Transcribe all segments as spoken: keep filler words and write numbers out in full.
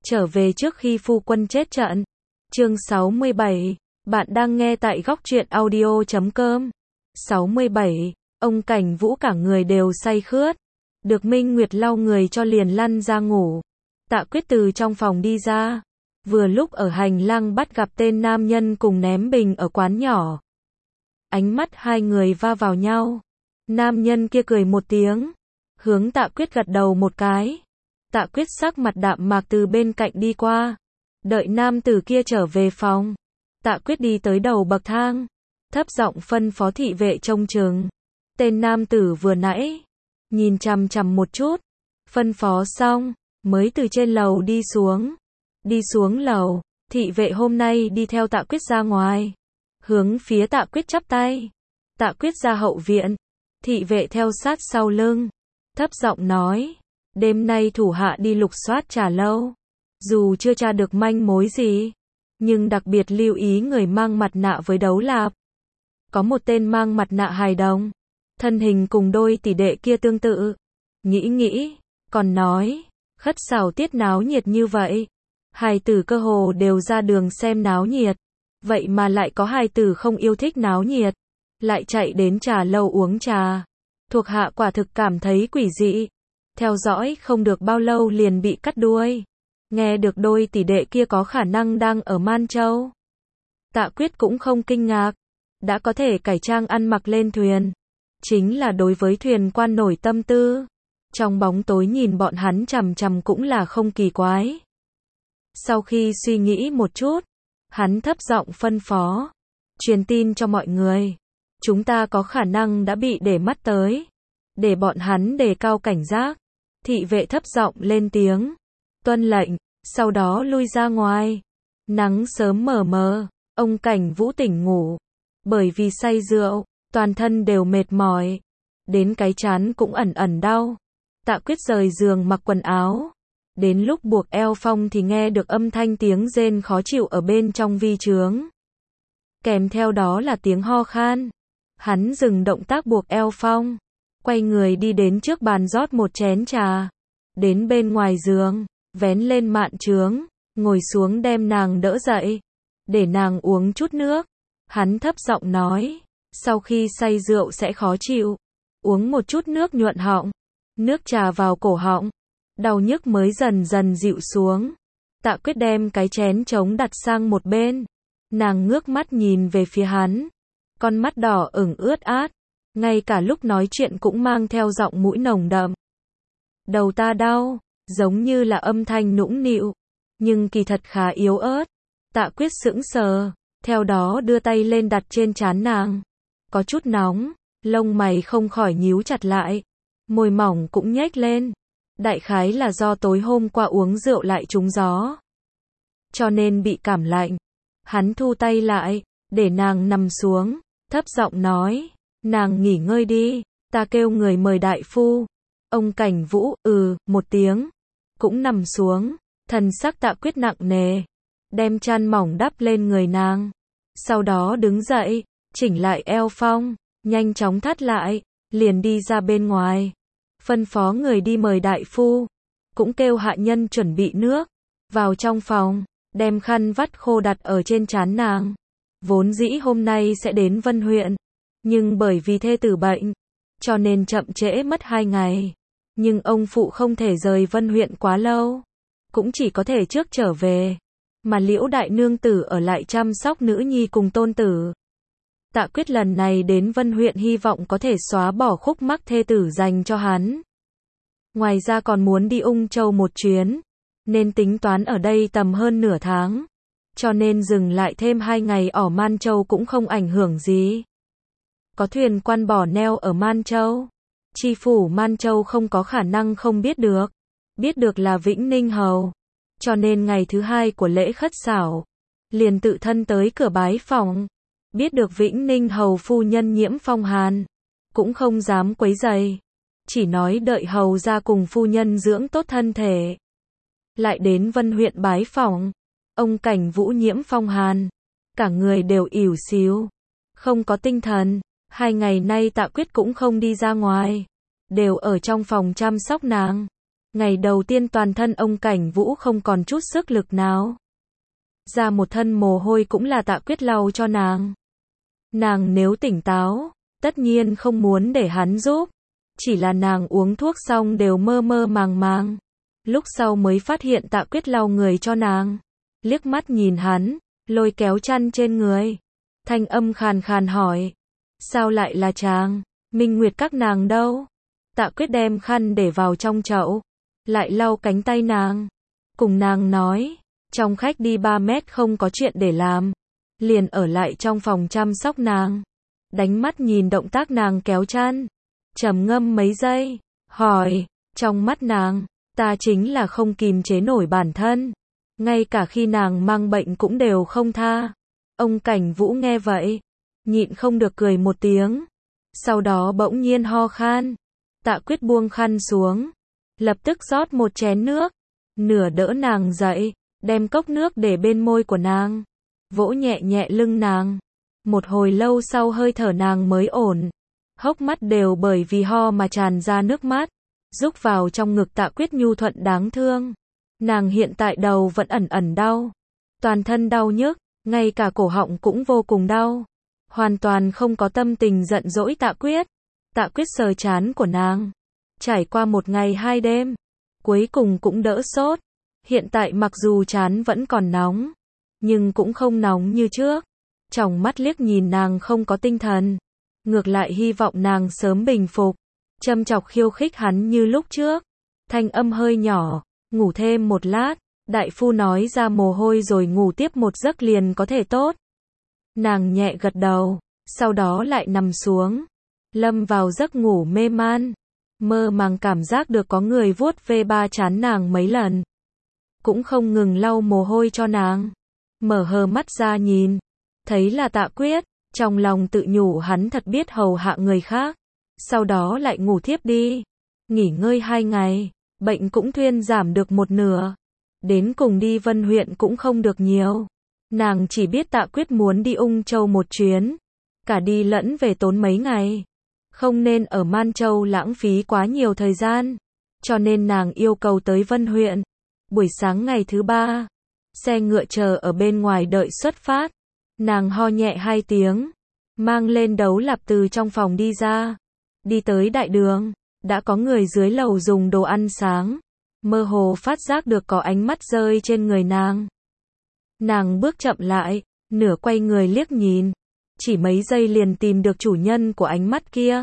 trở về trước khi phu quân chết trận. Chương sáu mươi bảy, bạn đang nghe tại góc truyện audio chấm com. sáu mươi bảy, ông Cảnh Vũ cả người đều say khướt. Được Minh Nguyệt lau người cho liền lăn ra ngủ. Tạ Quyết từ trong phòng đi ra. Vừa lúc ở hành lang bắt gặp tên nam nhân cùng ném bình ở quán nhỏ. Ánh mắt hai người va vào nhau. Nam nhân kia cười một tiếng. Hướng Tạ Quyết gật đầu một cái. Tạ Quyết sắc mặt đạm mạc từ bên cạnh đi qua. Đợi nam tử kia trở về phòng. Tạ Quyết đi tới đầu bậc thang. Thấp giọng phân phó thị vệ trông chừng. Tên nam tử vừa nãy. Nhìn chằm chằm một chút. Phân phó xong. Mới từ trên lầu đi xuống. Đi xuống lầu. Thị vệ hôm nay đi theo Tạ Quyết ra ngoài. Hướng phía Tạ Quyết chắp tay. Tạ Quyết ra hậu viện. Thị vệ theo sát sau lưng. Thấp giọng nói. Đêm nay thủ hạ đi lục soát trà lâu. Dù chưa tra được manh mối gì. Nhưng đặc biệt lưu ý người mang mặt nạ với đấu lạp. Có một tên mang mặt nạ hài đồng. Thân hình cùng đôi tỷ đệ kia tương tự. Nghĩ nghĩ. Còn nói. Khất xảo tiết náo nhiệt như vậy. Hài tử cơ hồ đều ra đường xem náo nhiệt. Vậy mà lại có hài tử không yêu thích náo nhiệt. Lại chạy đến trà lâu uống trà. Thuộc hạ quả thực cảm thấy quỷ dị. Theo dõi không được bao lâu liền bị cắt đuôi. Nghe được đôi tỷ đệ kia có khả năng đang ở Man Châu. Tạ Quyết cũng không kinh ngạc. Đã có thể cải trang ăn mặc lên thuyền. Chính là đối với thuyền quan nổi tâm tư. Trong bóng tối nhìn bọn hắn chằm chằm cũng là không kỳ quái. Sau khi suy nghĩ một chút. Hắn thấp giọng phân phó. Truyền tin cho mọi người. Chúng ta có khả năng đã bị để mắt tới. Để bọn hắn đề cao cảnh giác. Thị vệ thấp giọng lên tiếng. Tuân lệnh. Sau đó lui ra ngoài. Nắng sớm mờ mờ. Ông Cảnh Vũ tỉnh ngủ. Bởi vì say rượu. Toàn thân đều mệt mỏi. Đến cái trán cũng ẩn ẩn đau. Tạ Quyết rời giường mặc quần áo. Đến lúc buộc eo phong thì nghe được âm thanh tiếng rên khó chịu ở bên trong vi trướng. Kèm theo đó là tiếng ho khan. Hắn dừng động tác buộc eo phong. Quay người đi đến trước bàn rót một chén trà. Đến bên ngoài giường. Vén lên mạn trướng. Ngồi xuống đem nàng đỡ dậy. Để nàng uống chút nước. Hắn thấp giọng nói. Sau khi say rượu sẽ khó chịu. Uống một chút nước nhuận họng. Nước trà vào cổ họng. Đau nhức mới dần dần dịu xuống. Tạ Quyết đem cái chén trống đặt sang một bên. Nàng ngước mắt nhìn về phía hắn. Con mắt đỏ ửng ướt át. Ngay cả lúc nói chuyện cũng mang theo giọng mũi nồng đậm. Đầu ta đau. Giống như là âm thanh nũng nịu. Nhưng kỳ thật khá yếu ớt. Tạ Quyết sững sờ. Theo đó đưa tay lên đặt trên trán nàng. Có chút nóng. Lông mày không khỏi nhíu chặt lại. Môi mỏng cũng nhếch lên. Đại khái là do tối hôm qua uống rượu lại trúng gió. Cho nên bị cảm lạnh. Hắn thu tay lại. Để nàng nằm xuống. Thấp giọng nói. Nàng nghỉ ngơi đi. Ta kêu người mời đại phu. Ông Cảnh Vũ, ừ, một tiếng. Cũng nằm xuống. Thần sắc Tạ Quyết nặng nề. Đem chăn mỏng đắp lên người nàng. Sau đó đứng dậy. Chỉnh lại eo phong. Nhanh chóng thắt lại. Liền đi ra bên ngoài. Phân phó người đi mời đại phu. Cũng kêu hạ nhân chuẩn bị nước. Vào trong phòng. Đem khăn vắt khô đặt ở trên trán nàng. Vốn dĩ hôm nay sẽ đến Vân huyện. Nhưng bởi vì thê tử bệnh. Cho nên chậm trễ mất hai ngày. Nhưng ông phụ không thể rời Vân huyện quá lâu. Cũng chỉ có thể trước trở về. Mà Liễu đại nương tử ở lại chăm sóc nữ nhi cùng tôn tử. Tạ Quyết lần này đến Vân huyện hy vọng có thể xóa bỏ khúc mắc thê tử dành cho hắn. Ngoài ra còn muốn đi Ung Châu một chuyến. Nên tính toán ở đây tầm hơn nửa tháng. Cho nên dừng lại thêm hai ngày ở Man Châu cũng không ảnh hưởng gì. Có thuyền quan bỏ neo ở Man Châu. Tri phủ Man Châu không có khả năng không biết được. Biết được là Vĩnh Ninh Hầu. Cho nên ngày thứ hai của lễ khất xảo. Liền tự thân tới cửa bái phòng. Biết được Vĩnh Ninh Hầu phu nhân nhiễm phong hàn. Cũng không dám quấy rầy. Chỉ nói đợi hầu ra cùng phu nhân dưỡng tốt thân thể. Lại đến Vân huyện bái phòng. Ông Cảnh Vũ nhiễm phong hàn. Cả người đều ỉu xìu. Không có tinh thần. Hai ngày nay Tạ Quyết cũng không đi ra ngoài. Đều ở trong phòng chăm sóc nàng. Ngày đầu tiên toàn thân ông Cảnh Vũ không còn chút sức lực nào. Ra một thân mồ hôi cũng là Tạ Quyết lau cho nàng. Nàng nếu tỉnh táo, tất nhiên không muốn để hắn giúp. Chỉ là nàng uống thuốc xong đều mơ mơ màng màng. Lúc sau mới phát hiện Tạ Quyết lau người cho nàng. Liếc mắt nhìn hắn, lôi kéo chăn trên người. Thanh âm khàn khàn hỏi. Sao lại là chàng? Minh Nguyệt các nàng đâu? Tạ Quyết đem khăn để vào trong chậu. Lại lau cánh tay nàng. Cùng nàng nói. Trong khách đi ba mét không có chuyện để làm. Liền ở lại trong phòng chăm sóc nàng. Đánh mắt nhìn động tác nàng kéo chăn. Trầm ngâm mấy giây. Hỏi. Trong mắt nàng, ta chính là không kìm chế nổi bản thân. Ngay cả khi nàng mang bệnh cũng đều không tha. Ông Cảnh Vũ nghe vậy. Nhịn không được cười một tiếng. Sau đó bỗng nhiên ho khan. Tạ Quyết buông khăn xuống. Lập tức rót một chén nước. Nửa đỡ nàng dậy. Đem cốc nước để bên môi của nàng. Vỗ nhẹ nhẹ lưng nàng. Một hồi lâu sau hơi thở nàng mới ổn. Hốc mắt đều bởi vì ho mà tràn ra nước mắt. Rúc vào trong ngực Tạ Quyết nhu thuận đáng thương. Nàng hiện tại đầu vẫn ẩn ẩn đau. Toàn thân đau nhức. Ngay cả cổ họng cũng vô cùng đau. Hoàn toàn không có tâm tình giận dỗi Tạ Quyết. Tạ Quyết sờ trán của nàng. Trải qua một ngày hai đêm. Cuối cùng cũng đỡ sốt. Hiện tại mặc dù trán vẫn còn nóng. Nhưng cũng không nóng như trước. Tròng mắt liếc nhìn nàng không có tinh thần. Ngược lại hy vọng nàng sớm bình phục. Châm chọc khiêu khích hắn như lúc trước. Thanh âm hơi nhỏ. Ngủ thêm một lát. Đại phu nói ra mồ hôi rồi ngủ tiếp một giấc liền có thể tốt. Nàng nhẹ gật đầu. Sau đó lại nằm xuống. Lâm vào giấc ngủ mê man. Mơ màng cảm giác được có người vuốt ve ba trán nàng mấy lần. Cũng không ngừng lau mồ hôi cho nàng. Mở hờ mắt ra nhìn. Thấy là Tạ Quyết. Trong lòng tự nhủ hắn thật biết hầu hạ người khác. Sau đó lại ngủ thiếp đi. Nghỉ ngơi hai ngày. Bệnh cũng thuyên giảm được một nửa. Đến cùng đi Vân huyện cũng không được nhiều. Nàng chỉ biết Tạ Quyết muốn đi Ung Châu một chuyến. Cả đi lẫn về tốn mấy ngày. Không nên ở Man Châu lãng phí quá nhiều thời gian. Cho nên nàng yêu cầu tới Vân huyện. Buổi sáng ngày thứ ba. Xe ngựa chờ ở bên ngoài đợi xuất phát. Nàng ho nhẹ hai tiếng. Mang lên đấu lạp từ trong phòng đi ra. Đi tới đại đường. Đã có người dưới lầu dùng đồ ăn sáng. Mơ hồ phát giác được có ánh mắt rơi trên người nàng. Nàng bước chậm lại. Nửa quay người liếc nhìn. Chỉ mấy giây liền tìm được chủ nhân của ánh mắt kia.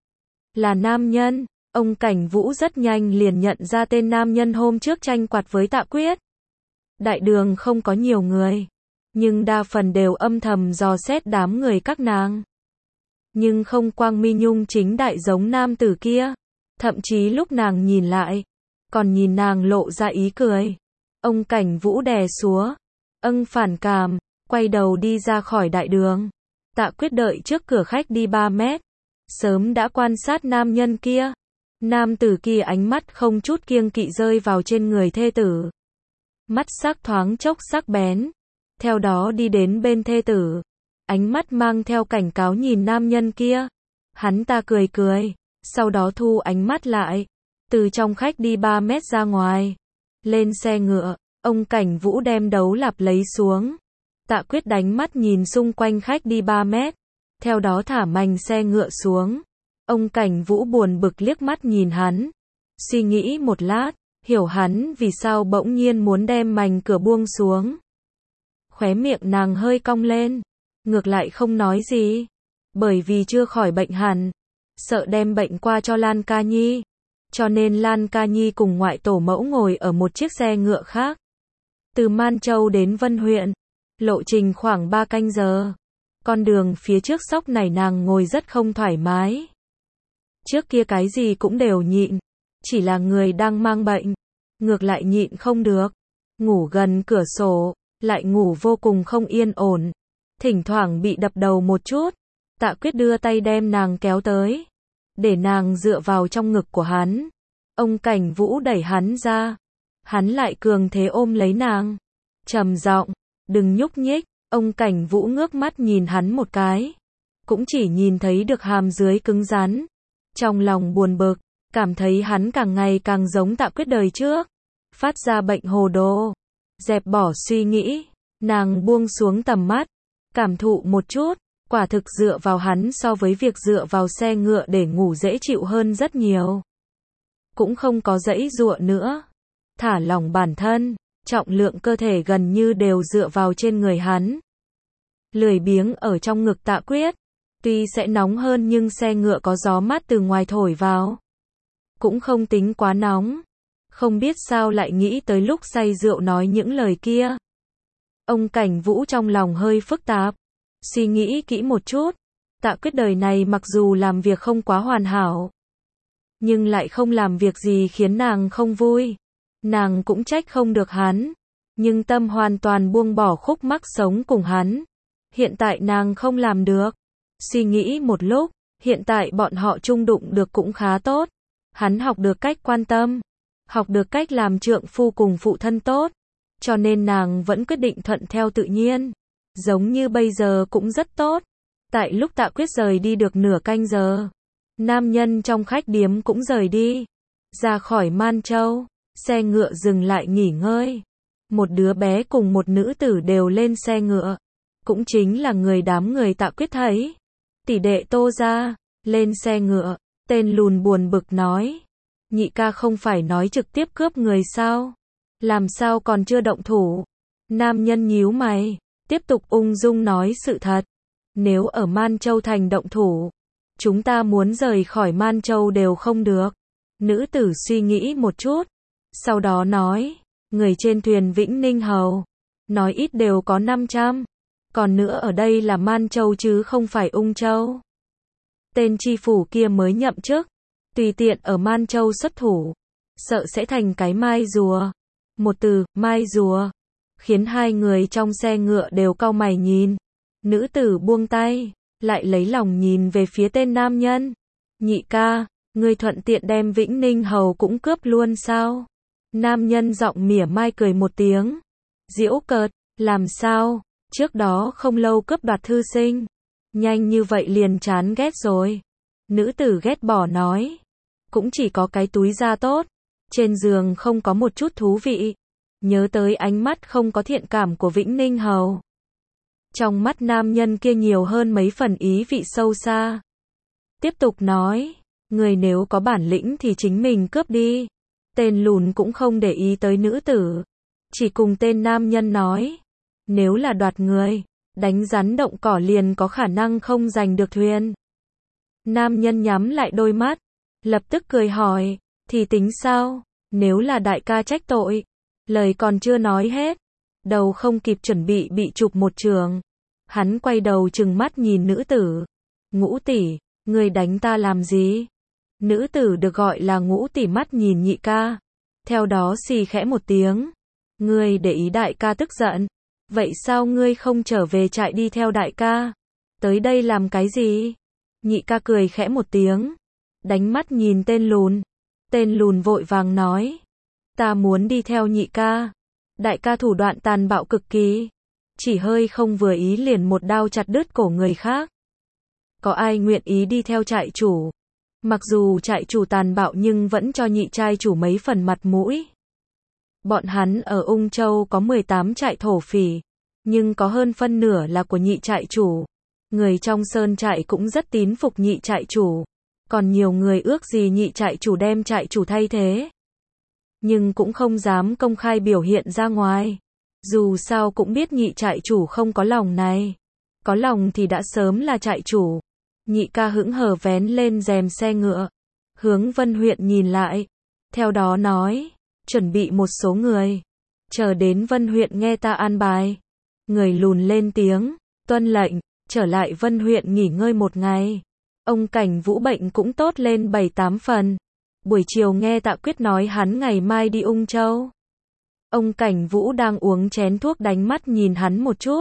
Là nam nhân. Ông Cảnh Vũ rất nhanh liền nhận ra tên nam nhân hôm trước tranh quạt với Tạ Quyết. Đại đường không có nhiều người. Nhưng đa phần đều âm thầm dò xét đám người các nàng. Nhưng không quang mi nhung chính đại giống nam tử kia. Thậm chí lúc nàng nhìn lại. Còn nhìn nàng lộ ra ý cười. Ông Cảnh Vũ đè súa. Âng phản cảm. Quay đầu đi ra khỏi đại đường. Tạ Quyết đợi trước cửa khách đi ba mét. Sớm đã quan sát nam nhân kia. Nam tử kia ánh mắt không chút kiêng kỵ rơi vào trên người thê tử. Mắt sắc thoáng chốc sắc bén. Theo đó đi đến bên thê tử. Ánh mắt mang theo cảnh cáo nhìn nam nhân kia. Hắn ta cười cười. Sau đó thu ánh mắt lại. Từ trong khách đi ba mét ra ngoài. Lên xe ngựa. Ông Cảnh Vũ đem đấu lạp lấy xuống. Tạ Quyết đánh mắt nhìn xung quanh khách đi ba mét. Theo đó thả mành xe ngựa xuống. Ông Cảnh Vũ buồn bực liếc mắt nhìn hắn. Suy nghĩ một lát. Hiểu hắn vì sao bỗng nhiên muốn đem mành cửa buông xuống. Khóe miệng nàng hơi cong lên. Ngược lại không nói gì. Bởi vì chưa khỏi bệnh hẳn. Sợ đem bệnh qua cho Lan Ca Nhi. Cho nên Lan Ca Nhi cùng ngoại tổ mẫu ngồi ở một chiếc xe ngựa khác. Từ Man Châu đến Vân huyện. Lộ trình khoảng ba canh giờ. Con đường phía trước sóc này nàng ngồi rất không thoải mái. Trước kia cái gì cũng đều nhịn. Chỉ là người đang mang bệnh. Ngược lại nhịn không được. Ngủ gần cửa sổ. Lại ngủ vô cùng không yên ổn. Thỉnh thoảng bị đập đầu một chút. Tạ Quyết đưa tay đem nàng kéo tới. Để nàng dựa vào trong ngực của hắn. Ông Cảnh Vũ đẩy hắn ra. Hắn lại cường thế ôm lấy nàng. Trầm giọng, đừng nhúc nhích. Ông Cảnh Vũ ngước mắt nhìn hắn một cái. Cũng chỉ nhìn thấy được hàm dưới cứng rắn. Trong lòng buồn bực. cảm thấy hắn càng ngày càng giống Tạ Quyết đời trước, phát ra bệnh hồ đồ. Dẹp bỏ suy nghĩ, nàng buông xuống tầm mắt, cảm thụ một chút, quả thực dựa vào hắn so với việc dựa vào xe ngựa để ngủ dễ chịu hơn rất nhiều. Cũng không có giãy giụa nữa, thả lỏng bản thân, trọng lượng cơ thể gần như đều dựa vào trên người hắn. Lười biếng ở trong ngực Tạ Quyết, tuy sẽ nóng hơn nhưng xe ngựa có gió mát từ ngoài thổi vào, cũng không tính quá nóng. Không biết sao lại nghĩ tới lúc say rượu nói những lời kia. Ông Cảnh Vũ trong lòng hơi phức tạp, suy nghĩ kỹ một chút, Tạ Quyết đời này mặc dù làm việc không quá hoàn hảo, nhưng lại không làm việc gì khiến nàng không vui. Nàng cũng trách không được hắn, nhưng tâm hoàn toàn buông bỏ khúc mắc sống cùng hắn. Hiện tại nàng không làm được. Suy nghĩ một lúc, hiện tại bọn họ chung đụng được cũng khá tốt. Hắn học được cách quan tâm, học được cách làm trượng phu cùng phụ thân tốt, cho nên nàng vẫn quyết định thuận theo tự nhiên. Giống như bây giờ cũng rất tốt. Tại lúc Tạ Quyết rời đi được nửa canh giờ, nam nhân trong khách điếm cũng rời đi, ra khỏi Man Châu, xe ngựa dừng lại nghỉ ngơi. Một đứa bé cùng một nữ tử đều lên xe ngựa, cũng chính là người đám người Tạ Quyết thấy. Tỷ đệ Tô gia, lên xe ngựa, tên lùn buồn bực nói. Nhị ca không phải nói trực tiếp cướp người sao? Làm sao còn chưa động thủ? Nam nhân nhíu mày, tiếp tục ung dung nói sự thật. Nếu ở Man Châu thành động thủ, chúng ta muốn rời khỏi Man Châu đều không được. Nữ tử suy nghĩ một chút, sau đó nói, người trên thuyền Vĩnh Ninh Hầu, nói ít đều có năm trăm. Còn nữa ở đây là Man Châu chứ không phải Ung Châu. Tên tri phủ kia mới nhậm chức, tùy tiện ở Man Châu xuất thủ, sợ sẽ thành cái mai rùa. Một từ, mai rùa, khiến hai người trong xe ngựa đều cau mày nhìn. Nữ tử buông tay, lại lấy lòng nhìn về phía tên nam nhân. Nhị ca, ngươi thuận tiện đem Vĩnh Ninh Hầu cũng cướp luôn sao? Nam nhân giọng mỉa mai cười một tiếng. Giễu cợt, làm sao? Trước đó không lâu cướp đoạt thư sinh, nhanh như vậy liền chán ghét rồi. Nữ tử ghét bỏ nói, cũng chỉ có cái túi da tốt, trên giường không có một chút thú vị. Nhớ tới ánh mắt không có thiện cảm của Vĩnh Ninh Hầu, trong mắt nam nhân kia nhiều hơn mấy phần ý vị sâu xa. Tiếp tục nói, người nếu có bản lĩnh thì chính mình cướp đi. Tên lùn cũng không để ý tới nữ tử, chỉ cùng tên nam nhân nói, nếu là đoạt người, đánh rắn động cỏ liền có khả năng không giành được thuyền. Nam nhân nhắm lại đôi mắt, lập tức cười hỏi, thì tính sao, nếu là đại ca trách tội. Lời còn chưa nói hết, đầu không kịp chuẩn bị bị chụp một trường. Hắn quay đầu trừng mắt nhìn nữ tử. Ngũ tỷ, ngươi đánh ta làm gì? Nữ tử được gọi là Ngũ tỷ mắt nhìn nhị ca, theo đó xì khẽ một tiếng. Ngươi để ý đại ca tức giận, vậy sao ngươi không trở về trại đi theo đại ca? Tới đây làm cái gì? Nhị ca cười khẽ một tiếng, đánh mắt nhìn tên lùn. Tên lùn vội vàng nói, ta muốn đi theo nhị ca. Đại ca thủ đoạn tàn bạo cực kỳ, chỉ hơi không vừa ý liền một đao chặt đứt cổ người khác. Có ai nguyện ý đi theo trại chủ? Mặc dù trại chủ tàn bạo nhưng vẫn cho nhị trai chủ mấy phần mặt mũi. Bọn hắn ở Ung Châu có mười tám trại thổ phỉ, nhưng có hơn phân nửa là của nhị trại chủ. Người trong sơn trại cũng rất tín phục nhị trại chủ, còn nhiều người ước gì nhị trại chủ đem trại chủ thay thế. Nhưng cũng không dám công khai biểu hiện ra ngoài. Dù sao cũng biết nhị trại chủ không có lòng này. Có lòng thì đã sớm là trại chủ. Nhị ca hững hờ vén lên rèm xe ngựa, hướng Vân huyện nhìn lại, theo đó nói, chuẩn bị một số người, chờ đến Vân huyện nghe ta an bài. Người lùn lên tiếng, tuân lệnh, trở lại Vân huyện nghỉ ngơi một ngày. Ông Cảnh Vũ bệnh cũng tốt lên bảy tám phần. Buổi chiều nghe Tạ Quyết nói hắn ngày mai đi Ung Châu. Ông Cảnh Vũ đang uống chén thuốc đánh mắt nhìn hắn một chút.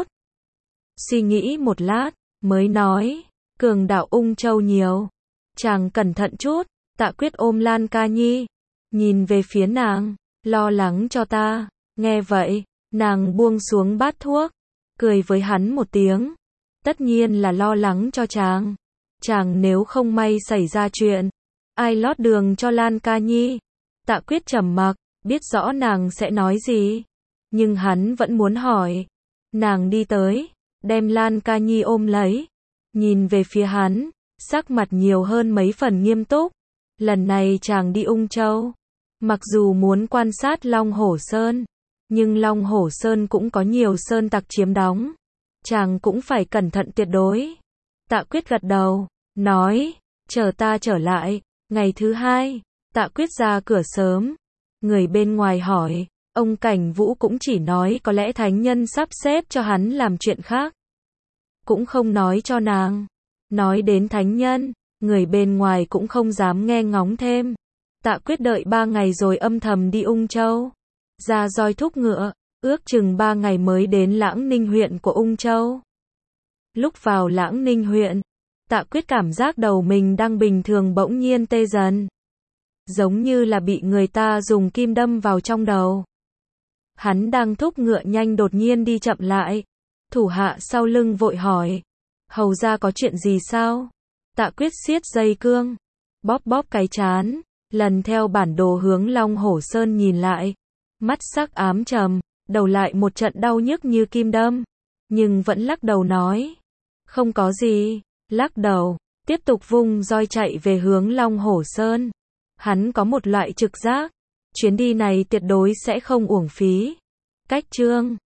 Suy nghĩ một lát, mới nói, cường đạo Ung Châu nhiều. Chàng cẩn thận chút. Tạ Quyết ôm Lan Ca Nhi, nhìn về phía nàng, lo lắng cho ta. Nghe vậy, nàng buông xuống bát thuốc, cười với hắn một tiếng. Tất nhiên là lo lắng cho chàng. Chàng nếu không may xảy ra chuyện, ai lót đường cho Lan Ca Nhi? Tạ Quyết trầm mặc, biết rõ nàng sẽ nói gì, nhưng hắn vẫn muốn hỏi. Nàng đi tới, đem Lan Ca Nhi ôm lấy, nhìn về phía hắn, sắc mặt nhiều hơn mấy phần nghiêm túc. Lần này chàng đi Ung Châu, mặc dù muốn quan sát Long Hổ Sơn, nhưng Long Hổ Sơn cũng có nhiều sơn tặc chiếm đóng, chàng cũng phải cẩn thận tuyệt đối. Tạ Quyết gật đầu, nói, chờ ta trở lại. Ngày thứ hai, Tạ Quyết ra cửa sớm, người bên ngoài hỏi, ông Cảnh Vũ cũng chỉ nói có lẽ thánh nhân sắp xếp cho hắn làm chuyện khác, cũng không nói cho nàng. Nói đến thánh nhân, người bên ngoài cũng không dám nghe ngóng thêm. Tạ Quyết đợi ba ngày rồi âm thầm đi Ung Châu, ra roi thúc ngựa, ước chừng ba ngày mới đến Lãng Ninh huyện của Ung Châu. Lúc vào Lãng Ninh huyện, Tạ Quyết cảm giác đầu mình đang bình thường bỗng nhiên tê dần, giống như là bị người ta dùng kim đâm vào trong đầu. Hắn đang thúc ngựa nhanh đột nhiên đi chậm lại, thủ hạ sau lưng vội hỏi, hầu ra có chuyện gì sao? Tạ Quyết siết dây cương, bóp bóp cái trán, lần theo bản đồ hướng Long Hổ Sơn nhìn lại, mắt sắc ám trầm, đầu lại một trận đau nhức như kim đâm, nhưng vẫn lắc đầu nói, không có gì. Lắc đầu, tiếp tục vung roi chạy về hướng Long Hổ Sơn. Hắn có một loại trực giác, chuyến đi này tuyệt đối sẽ không uổng phí. Cách chương